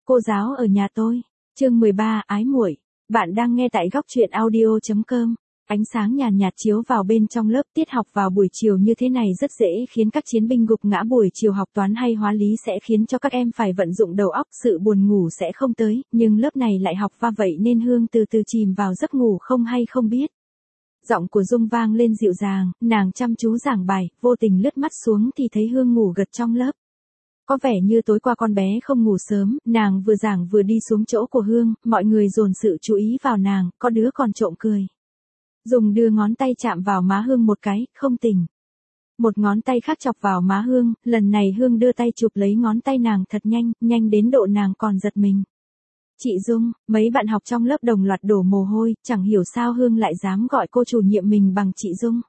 Cô giáo ở nhà tôi. Chương 13, ái muội. Bạn đang nghe tại góc truyện audio.com. Ánh sáng nhàn nhạt chiếu vào bên trong lớp. Tiết học vào buổi chiều như thế này rất dễ khiến các chiến binh gục ngã. Buổi chiều học toán hay hóa lý sẽ khiến cho các em phải vận dụng đầu óc, sự buồn ngủ sẽ không tới, nhưng lớp này lại học va vậy nên Hương từ từ chìm vào giấc ngủ không hay không biết. Giọng của Dung vang lên dịu dàng, nàng chăm chú giảng bài, vô tình lướt mắt xuống thì thấy Hương ngủ gật trong lớp. Có vẻ như tối qua con bé không ngủ sớm, nàng vừa giảng vừa đi xuống chỗ của Hương, mọi người dồn sự chú ý vào nàng, có đứa còn trộm cười. Dùng đưa ngón tay chạm vào má Hương một cái, không tỉnh. Một ngón tay khác chọc vào má Hương, lần này Hương đưa tay chụp lấy ngón tay nàng thật nhanh, nhanh đến độ nàng còn giật mình. Chị Dung, mấy bạn học trong lớp đồng loạt đổ mồ hôi, chẳng hiểu sao Hương lại dám gọi cô chủ nhiệm mình bằng chị Dung.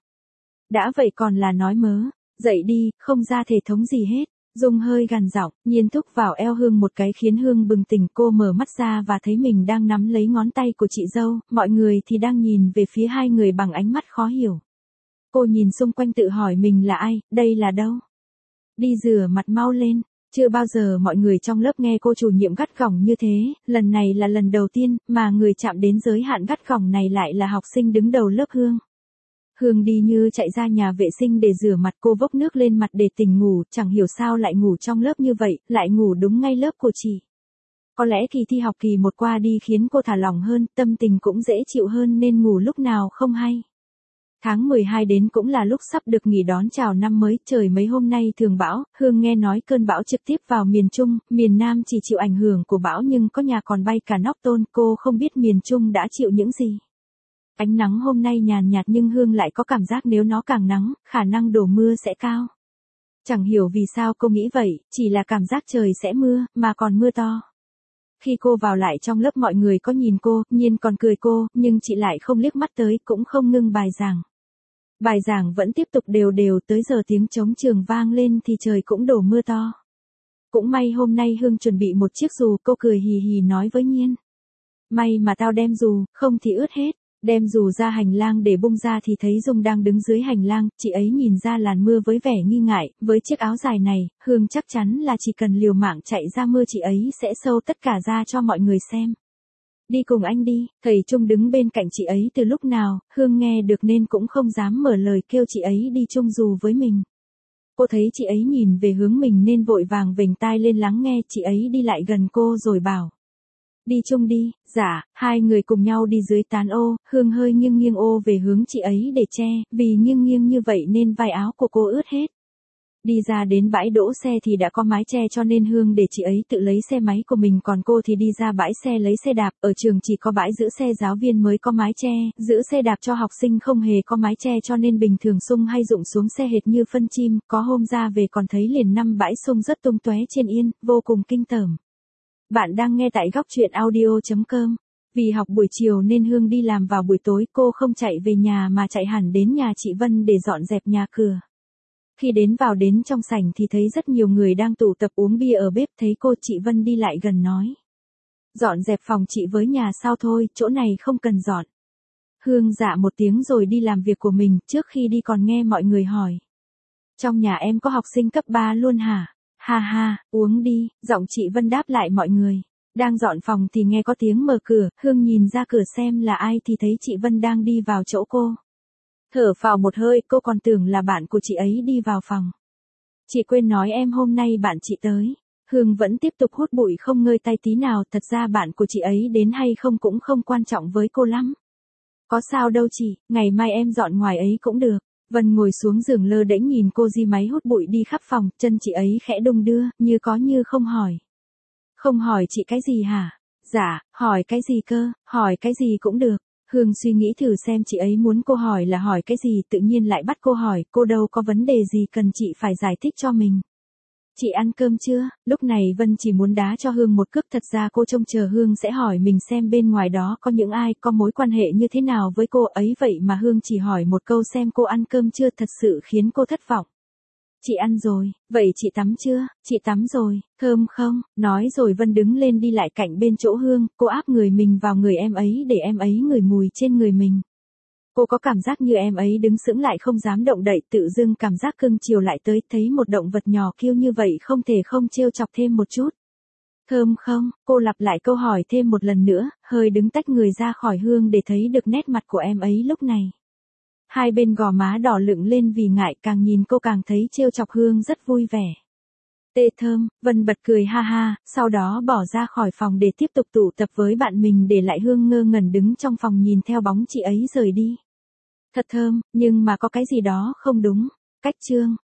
Đã vậy còn là nói mớ, dậy đi, không ra thể thống gì hết. Dung hơi gằn giọng, Nhiên thúc vào eo Hương một cái khiến Hương bừng tỉnh. Cô mở mắt ra và thấy mình đang nắm lấy ngón tay của chị dâu, mọi người thì đang nhìn về phía hai người bằng ánh mắt khó hiểu. Cô nhìn xung quanh tự hỏi mình là ai, đây là đâu? Đi rửa mặt mau lên. Chưa bao giờ mọi người trong lớp nghe cô chủ nhiệm gắt gỏng như thế, lần này là lần đầu tiên mà người chạm đến giới hạn gắt gỏng này lại là học sinh đứng đầu lớp Hương. Hương đi như chạy ra nhà vệ sinh để rửa mặt, cô vốc nước lên mặt để tỉnh ngủ, chẳng hiểu sao lại ngủ trong lớp như vậy, lại ngủ đúng ngay lớp của chị. Có lẽ kỳ thi học kỳ 1 qua đi khiến cô thả lỏng hơn, tâm tình cũng dễ chịu hơn nên ngủ lúc nào không hay. Tháng 12 đến cũng là lúc sắp được nghỉ đón chào năm mới, trời mấy hôm nay thường bão, Hương nghe nói cơn bão trực tiếp vào miền Trung, miền Nam chỉ chịu ảnh hưởng của bão nhưng có nhà còn bay cả nóc tôn, cô không biết miền Trung đã chịu những gì. Ánh nắng hôm nay nhàn nhạt nhưng Hương lại có cảm giác nếu nó càng nắng, khả năng đổ mưa sẽ cao. Chẳng hiểu vì sao cô nghĩ vậy, chỉ là cảm giác trời sẽ mưa, mà còn mưa to. Khi cô vào lại trong lớp mọi người có nhìn cô, Nhiên còn cười cô, nhưng chị lại không liếc mắt tới, cũng không ngưng bài giảng. Bài giảng vẫn tiếp tục đều đều, tới giờ tiếng trống trường vang lên thì trời cũng đổ mưa to. Cũng may hôm nay Hương chuẩn bị một chiếc dù, cô cười hì hì nói với Nhiên. May mà tao đem dù, không thì ướt hết. Đem dù ra hành lang để bung ra thì thấy Dung đang đứng dưới hành lang, chị ấy nhìn ra làn mưa với vẻ nghi ngại, với chiếc áo dài này, Hương chắc chắn là chỉ cần liều mạng chạy ra mưa chị ấy sẽ show tất cả ra cho mọi người xem. Đi cùng anh đi, thầy Trung đứng bên cạnh chị ấy từ lúc nào, Hương nghe được nên cũng không dám mở lời kêu chị ấy đi chung dù với mình. Cô thấy chị ấy nhìn về hướng mình nên vội vàng vểnh tai lên lắng nghe, chị ấy đi lại gần cô rồi bảo. Đi chung đi, dạ, hai người cùng nhau đi dưới tán ô, Hương hơi nghiêng nghiêng ô về hướng chị ấy để che, vì nghiêng nghiêng như vậy nên vai áo của cô ướt hết. Đi ra đến bãi đỗ xe thì đã có mái che cho nên Hương để chị ấy tự lấy xe máy của mình, còn cô thì đi ra bãi xe lấy xe đạp, ở trường chỉ có bãi giữ xe giáo viên mới có mái che, giữ xe đạp cho học sinh không hề có mái che cho nên bình thường Sung hay rụng xuống xe hệt như phân chim, có hôm ra về còn thấy liền 5 bãi Sung rất tung tóe trên yên, vô cùng kinh tởm. Bạn đang nghe tại góc truyện audio.com. Vì học buổi chiều nên Hương đi làm vào buổi tối, cô không chạy về nhà mà chạy hẳn đến nhà chị Vân để dọn dẹp nhà cửa. Khi đến trong sảnh thì thấy rất nhiều người đang tụ tập uống bia ở bếp, thấy cô, chị Vân đi lại gần nói. Dọn dẹp phòng chị với nhà sao thôi, chỗ này không cần dọn. Hương dạ một tiếng rồi đi làm việc của mình, trước khi đi còn nghe mọi người hỏi. Trong nhà em có học sinh cấp 3 luôn hả? Ha ha, uống đi, giọng chị Vân đáp lại mọi người. Đang dọn phòng thì nghe có tiếng mở cửa, Hương nhìn ra cửa xem là ai thì thấy chị Vân đang đi vào chỗ cô. Thở phào một hơi, cô còn tưởng là bạn của chị ấy đi vào phòng. Chị quên nói em hôm nay bạn chị tới. Hương vẫn tiếp tục hút bụi không ngơi tay tí nào, thật ra bạn của chị ấy đến hay không cũng không quan trọng với cô lắm. Có sao đâu chị, ngày mai em dọn ngoài ấy cũng được. Vân ngồi xuống giường lơ đễnh nhìn cô di máy hút bụi đi khắp phòng, chân chị ấy khẽ đung đưa, như có như không hỏi. Không hỏi chị cái gì hả? Dạ, hỏi cái gì cơ, hỏi cái gì cũng được. Hương suy nghĩ thử xem chị ấy muốn cô hỏi là hỏi cái gì, tự nhiên lại bắt cô hỏi, cô đâu có vấn đề gì cần chị phải giải thích cho mình. Chị ăn cơm chưa? Lúc này Vân chỉ muốn đá cho Hương một cước, thật ra cô trông chờ Hương sẽ hỏi mình xem bên ngoài đó có những ai, có mối quan hệ như thế nào với cô ấy, vậy mà Hương chỉ hỏi một câu xem cô ăn cơm chưa, thật sự khiến cô thất vọng. Chị ăn rồi, vậy chị tắm chưa? Chị tắm rồi, thơm không? Nói rồi Vân đứng lên đi lại cạnh bên chỗ Hương, cô áp người mình vào người em ấy để em ấy ngửi mùi trên người mình. Cô có cảm giác như em ấy đứng sững lại không dám động đậy, tự dưng cảm giác cưng chiều lại tới, thấy một động vật nhỏ kiêu như vậy không thể không trêu chọc thêm một chút. Thơm không? Cô lặp lại câu hỏi thêm một lần nữa, hơi đứng tách người ra khỏi Hương để thấy được nét mặt của em ấy lúc này. Hai bên gò má đỏ lựng lên vì ngại, càng nhìn cô càng thấy trêu chọc Hương rất vui vẻ. Tê thơm, Vân bật cười ha ha, sau đó bỏ ra khỏi phòng để tiếp tục tụ tập với bạn mình, để lại Hương ngơ ngẩn đứng trong phòng nhìn theo bóng chị ấy rời đi. Thật thơm, nhưng mà có cái gì đó không đúng. Cách Trương.